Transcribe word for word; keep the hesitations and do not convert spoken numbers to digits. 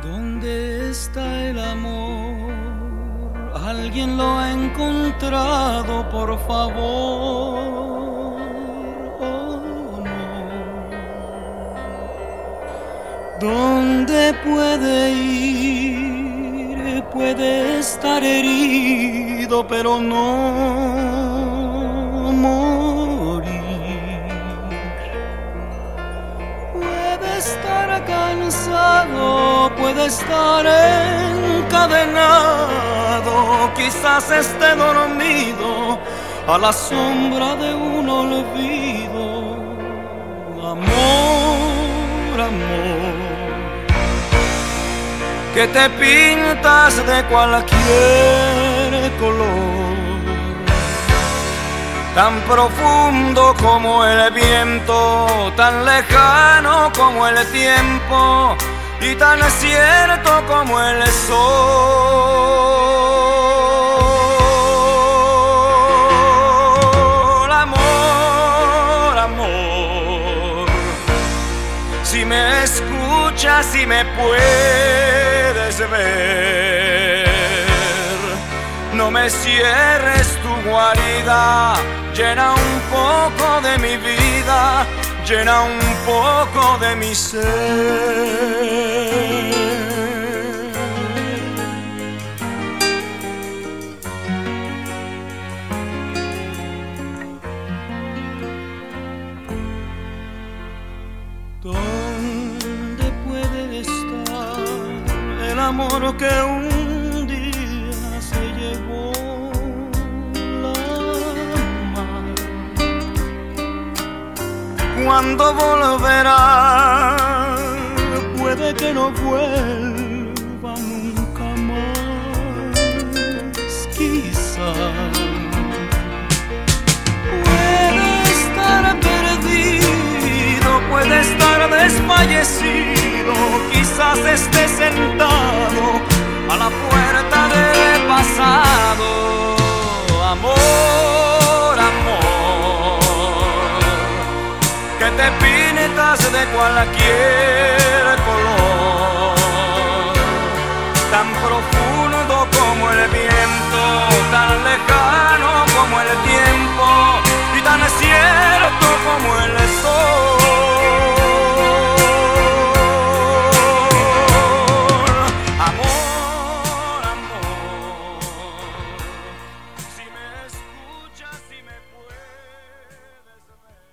¿Dónde está el amor? ¿Alguien lo ha encontrado, por favor? Oh, no. ¿Dónde puede ir? Puede estar herido, pero no morir. Puede estar cansado, puede estar encadenado, quizás esté dormido a la sombra de un olvido. Amor, amor, que te pintas de cualquier color, tan profundo como el viento, tan lejano como el tiempo y tan cierto como el sol. Amor, amor, si me escuchas, si me puedes ver, no me cierres tu guarida, llena un poco de mi vida, llena un poco de mi ser. ¿Dónde puede estar el amor que un día se llevó la mar? ¿Cuándo volverá? Puede que no vuelva nunca más, quizás. Puede estar perdido, puede estar desfallecido, quizás esté sentado a la puerta del pasado. Amor, amor, que te pintas de cualquier